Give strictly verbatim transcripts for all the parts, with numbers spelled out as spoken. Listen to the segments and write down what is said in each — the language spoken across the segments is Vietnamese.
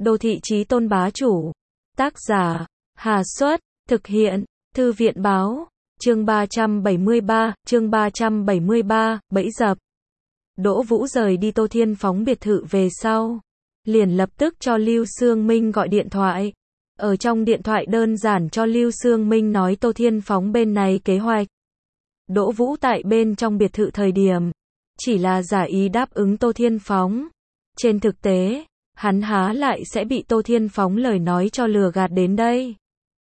Đô thị chí tôn bá chủ. Tác giả, Hà Xuất, thực hiện, Thư viện báo, chương ba trăm bảy mươi ba, chương ba trăm bảy mươi ba, bẫy dập. Đỗ Vũ rời đi Tô Thiên Phóng biệt thự về sau, liền lập tức cho Lưu Sương Minh gọi điện thoại. Ở trong điện thoại đơn giản cho Lưu Sương Minh nói Tô Thiên Phóng bên này kế hoạch. Đỗ Vũ tại bên trong biệt thự thời điểm, chỉ là giả ý đáp ứng Tô Thiên Phóng. Trên thực tế, hắn há lại sẽ bị Tô Thiên Phóng lời nói cho lừa gạt đến đây.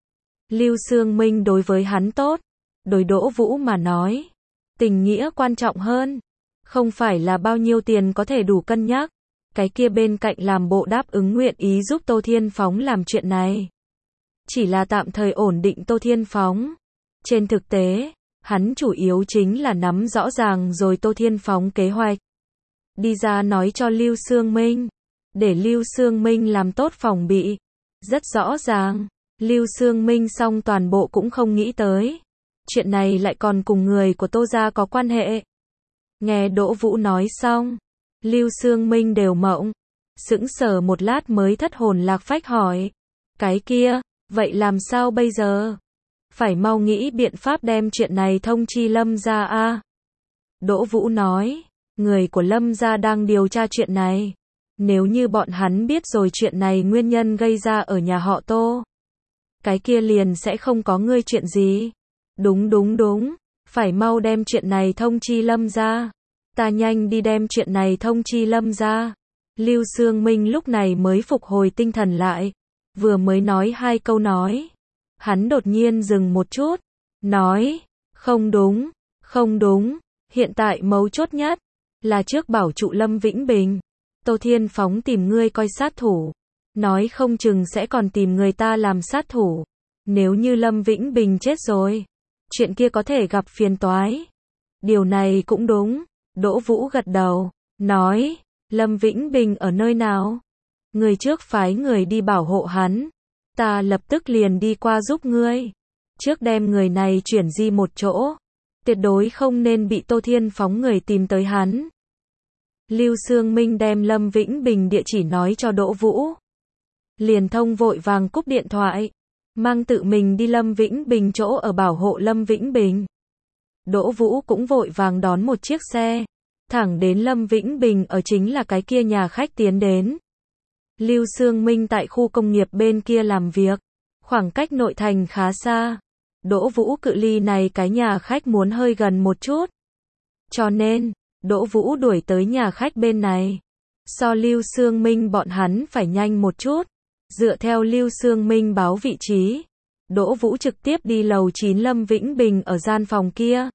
Lưu Sương Minh đối với hắn tốt, đối Đỗ Vũ mà nói, tình nghĩa quan trọng hơn. Không phải là bao nhiêu tiền có thể đủ cân nhắc. Cái kia bên cạnh làm bộ đáp ứng nguyện ý giúp Tô Thiên Phóng làm chuyện này. Chỉ là tạm thời ổn định Tô Thiên Phóng. Trên thực tế, hắn chủ yếu chính là nắm rõ ràng rồi Tô Thiên Phóng kế hoạch. Đi ra nói cho Lưu Sương Minh, để Lưu Sương Minh làm tốt phòng bị. Rất rõ ràng, Lưu Sương Minh xong toàn bộ cũng không nghĩ tới. Chuyện này lại còn cùng người của Tô gia có quan hệ. Nghe Đỗ Vũ nói xong, Lưu Sương Minh đều mộng, sững sờ một lát mới thất hồn lạc phách hỏi. Cái kia, vậy làm sao bây giờ? Phải mau nghĩ biện pháp đem chuyện này thông chi Lâm gia a. Đỗ Vũ nói, người của Lâm gia đang điều tra chuyện này. Nếu như bọn hắn biết rồi chuyện này nguyên nhân gây ra ở nhà họ Tô, cái kia liền sẽ không có ngươi chuyện gì. Đúng đúng đúng, phải mau đem chuyện này thông chi Lâm gia. Ta nhanh đi đem chuyện này thông chi Lâm gia. Lưu Sương Minh lúc này mới phục hồi tinh thần lại. Vừa mới nói hai câu nói, hắn đột nhiên dừng một chút, nói, không đúng, không đúng, hiện tại mấu chốt nhất là trước bảo trụ Lâm Vĩnh Bình. Tô Thiên Phóng tìm ngươi coi sát thủ, nói không chừng sẽ còn tìm người ta làm sát thủ. Nếu như Lâm Vĩnh Bình chết rồi, chuyện kia có thể gặp phiền toái. Điều này cũng đúng. Đỗ Vũ gật đầu, nói, Lâm Vĩnh Bình ở nơi nào? Người trước phái người đi bảo hộ hắn, ta lập tức liền đi qua giúp ngươi. Trước đem người này chuyển di một chỗ, tuyệt đối không nên bị Tô Thiên Phóng người tìm tới hắn. Lưu Sương Minh đem Lâm Vĩnh Bình địa chỉ nói cho Đỗ Vũ. Liền thông vội vàng cúp điện thoại, mang tự mình đi Lâm Vĩnh Bình chỗ ở bảo hộ Lâm Vĩnh Bình. Đỗ Vũ cũng vội vàng đón một chiếc xe, thẳng đến Lâm Vĩnh Bình ở chính là cái kia nhà khách tiến đến. Lưu Sương Minh tại khu công nghiệp bên kia làm việc, khoảng cách nội thành khá xa. Đỗ Vũ cự ly này cái nhà khách muốn hơi gần một chút. Cho nên, Đỗ Vũ đuổi tới nhà khách bên này. So Lưu Sương Minh bọn hắn phải nhanh một chút. Dựa theo Lưu Sương Minh báo vị trí, Đỗ Vũ trực tiếp đi lầu chín Lâm Vĩnh Bình ở gian phòng kia.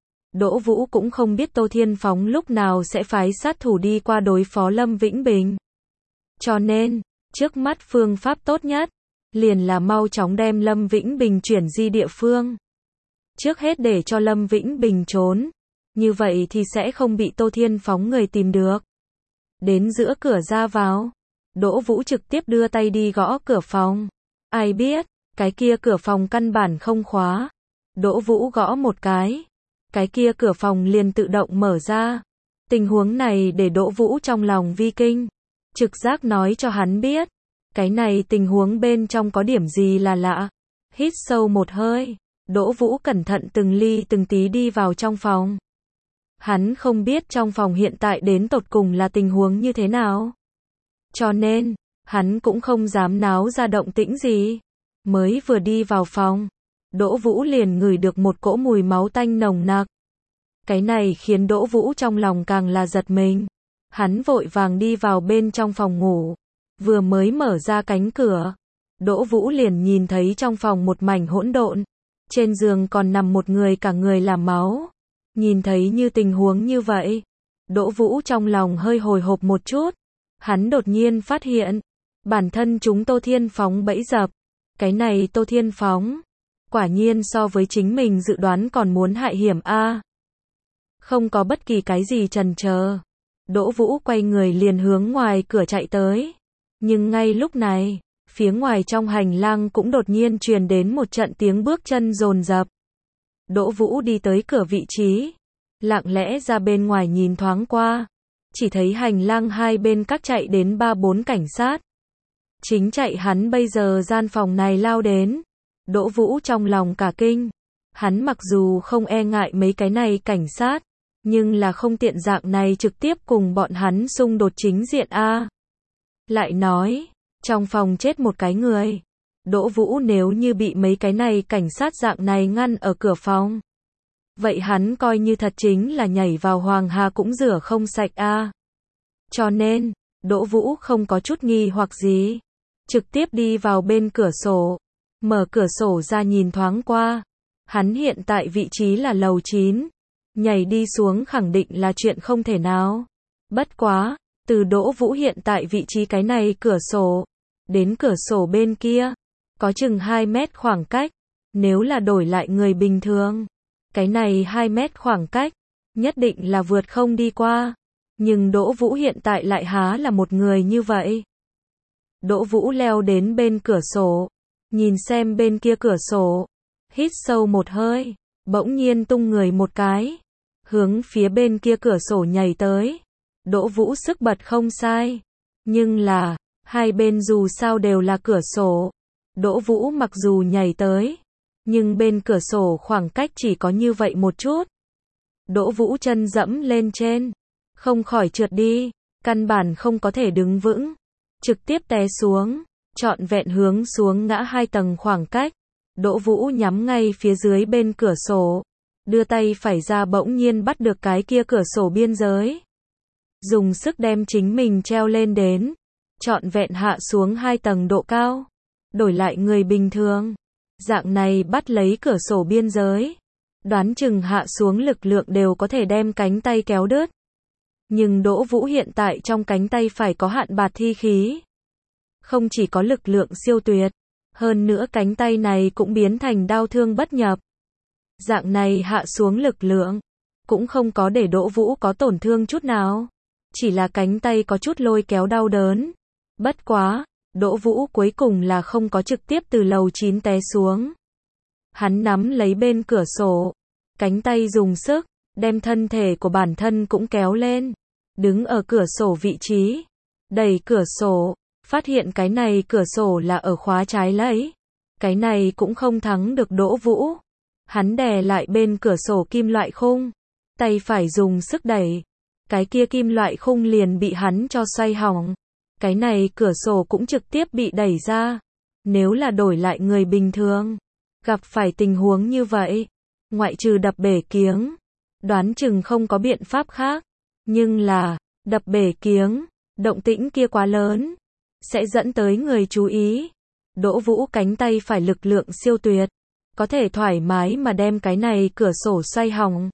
Đỗ Vũ cũng không biết Tô Thiên Phóng lúc nào sẽ phái sát thủ đi qua đối phó Lâm Vĩnh Bình. Cho nên, trước mắt phương pháp tốt nhất, liền là mau chóng đem Lâm Vĩnh Bình chuyển di địa phương. Trước hết để cho Lâm Vĩnh Bình trốn, như vậy thì sẽ không bị Tô Thiên Phóng người tìm được. Đến giữa cửa ra vào, Đỗ Vũ trực tiếp đưa tay đi gõ cửa phòng. Ai biết, cái kia cửa phòng căn bản không khóa. Đỗ Vũ gõ một cái, cái kia cửa phòng liền tự động mở ra. Tình huống này để Đỗ Vũ trong lòng vi kinh. Trực giác nói cho hắn biết, cái này tình huống bên trong có điểm gì là lạ. Hít sâu một hơi, Đỗ Vũ cẩn thận từng ly từng tí đi vào trong phòng. Hắn không biết trong phòng hiện tại đến tột cùng là tình huống như thế nào. Cho nên, hắn cũng không dám náo ra động tĩnh gì. Mới vừa đi vào phòng, Đỗ Vũ liền ngửi được một cỗ mùi máu tanh nồng nặc. Cái này khiến Đỗ Vũ trong lòng càng là giật mình. Hắn vội vàng đi vào bên trong phòng ngủ. Vừa mới mở ra cánh cửa, Đỗ Vũ liền nhìn thấy trong phòng một mảnh hỗn độn. Trên giường còn nằm một người cả người là máu. Nhìn thấy như tình huống như vậy, Đỗ Vũ trong lòng hơi hồi hộp một chút. Hắn đột nhiên phát hiện, bản thân chúng Tô Thiên Phóng bẫy dập. Cái này Tô Thiên Phóng, quả nhiên so với chính mình dự đoán còn muốn hại hiểm a. Không có bất kỳ cái gì chần chờ, Đỗ Vũ quay người liền hướng ngoài cửa chạy tới. Nhưng ngay lúc này, phía ngoài trong hành lang cũng đột nhiên truyền đến một trận tiếng bước chân dồn dập. Đỗ Vũ đi tới cửa vị trí, lặng lẽ ra bên ngoài nhìn thoáng qua, chỉ thấy hành lang hai bên các chạy đến ba bốn cảnh sát. chính chạy hắn bây giờ gian phòng này lao đến. Đỗ Vũ trong lòng cả kinh. Hắn mặc dù không e ngại mấy cái này cảnh sát, nhưng là không tiện dạng này trực tiếp cùng bọn hắn xung đột chính diện a. Lại nói, trong phòng chết một cái người. Đỗ Vũ nếu như bị mấy cái này cảnh sát dạng này ngăn ở cửa phòng, vậy hắn coi như thật chính là nhảy vào Hoàng Hà cũng rửa không sạch a. Cho nên, Đỗ Vũ không có chút nghi hoặc gì, trực tiếp đi vào bên cửa sổ, mở cửa sổ ra nhìn thoáng qua. Hắn hiện tại vị trí là lầu chín, nhảy đi xuống khẳng định là chuyện không thể nào. Bất quá, từ Đỗ Vũ hiện tại vị trí cái này cửa sổ, đến cửa sổ bên kia, có chừng hai mét khoảng cách. Nếu là đổi lại người bình thường, cái này hai mét khoảng cách, nhất định là vượt không đi qua. Nhưng Đỗ Vũ hiện tại lại há là một người như vậy. Đỗ Vũ leo đến bên cửa sổ, nhìn xem bên kia cửa sổ, hít sâu một hơi, bỗng nhiên tung người một cái, hướng phía bên kia cửa sổ nhảy tới. Đỗ Vũ sức bật không sai, nhưng là, hai bên dù sao đều là cửa sổ. Đỗ Vũ mặc dù nhảy tới, nhưng bên cửa sổ khoảng cách chỉ có như vậy một chút. Đỗ Vũ chân dẫm lên trên, không khỏi trượt đi, căn bản không có thể đứng vững, trực tiếp té xuống, trọn vẹn hướng xuống ngã hai tầng khoảng cách. Đỗ Vũ nhắm ngay phía dưới bên cửa sổ, đưa tay phải ra bỗng nhiên bắt được cái kia cửa sổ biên giới, dùng sức đem chính mình treo lên đến, trọn vẹn hạ xuống hai tầng độ cao. Đổi lại người bình thường, dạng này bắt lấy cửa sổ biên giới, đoán chừng hạ xuống lực lượng đều có thể đem cánh tay kéo đứt. Nhưng Đỗ Vũ hiện tại trong cánh tay phải có hạn bạt thi khí, không chỉ có lực lượng siêu tuyệt, hơn nữa cánh tay này cũng biến thành đao thương bất nhập. Dạng này hạ xuống lực lượng, cũng không có để Đỗ Vũ có tổn thương chút nào, chỉ là cánh tay có chút lôi kéo đau đớn. Bất quá, Đỗ Vũ cuối cùng là không có trực tiếp từ lầu chín té xuống. Hắn nắm lấy bên cửa sổ, cánh tay dùng sức, đem thân thể của bản thân cũng kéo lên, đứng ở cửa sổ vị trí, đẩy cửa sổ, phát hiện cái này cửa sổ là ở khóa trái lấy. Cái này cũng không thắng được Đỗ Vũ. Hắn đè lại bên cửa sổ kim loại khung, tay phải dùng sức đẩy, cái kia kim loại khung liền bị hắn cho xoay hỏng. Cái này cửa sổ cũng trực tiếp bị đẩy ra. Nếu là đổi lại người bình thường, gặp phải tình huống như vậy, ngoại trừ đập bể kiếng, đoán chừng không có biện pháp khác. Nhưng là, đập bể kiếng, động tĩnh kia quá lớn, sẽ dẫn tới người chú ý. Đỗ Vũ cánh tay phải lực lượng siêu tuyệt, có thể thoải mái mà đem cái này cửa sổ xoay hỏng.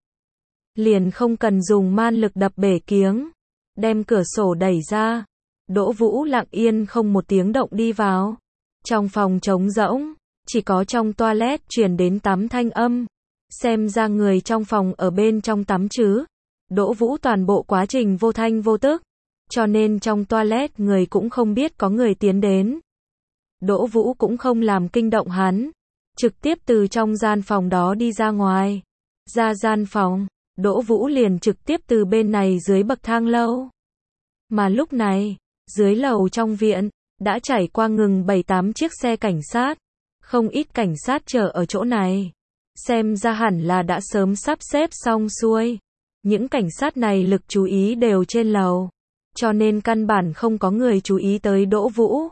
Liền không cần dùng man lực đập bể kiếng, đem cửa sổ đẩy ra. Đỗ Vũ lặng yên không một tiếng động đi vào. Trong phòng trống rỗng, chỉ có trong toilet truyền đến tắm thanh âm. Xem ra người trong phòng ở bên trong tắm chứ. Đỗ Vũ toàn bộ quá trình vô thanh vô tức, cho nên trong toilet người cũng không biết có người tiến đến. Đỗ Vũ cũng không làm kinh động hắn, trực tiếp từ trong gian phòng đó đi ra ngoài. Ra gian phòng, Đỗ Vũ liền trực tiếp từ bên này dưới bậc thang lâu. Mà lúc này, dưới lầu trong viện, đã trải qua ngừng bảy tám chiếc xe cảnh sát. Không ít cảnh sát chờ ở chỗ này. Xem ra hẳn là đã sớm sắp xếp xong xuôi. Những cảnh sát này lực chú ý đều trên lầu, cho nên căn bản không có người chú ý tới Đỗ Vũ.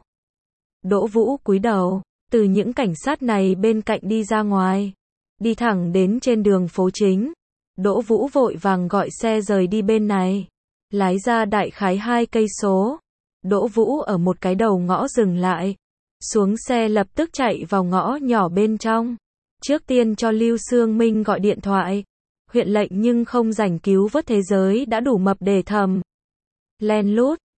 Đỗ Vũ cúi đầu, từ những cảnh sát này bên cạnh đi ra ngoài, đi thẳng đến trên đường phố chính. Đỗ Vũ vội vàng gọi xe rời đi bên này, lái ra đại khái hai cây số. Đỗ Vũ ở một cái đầu ngõ dừng lại, xuống xe lập tức chạy vào ngõ nhỏ bên trong. Trước tiên cho Lưu Sương Minh gọi điện thoại. Huyện lệnh nhưng không rảnh cứu vớt thế giới đã đủ mập để thầm. Len lút,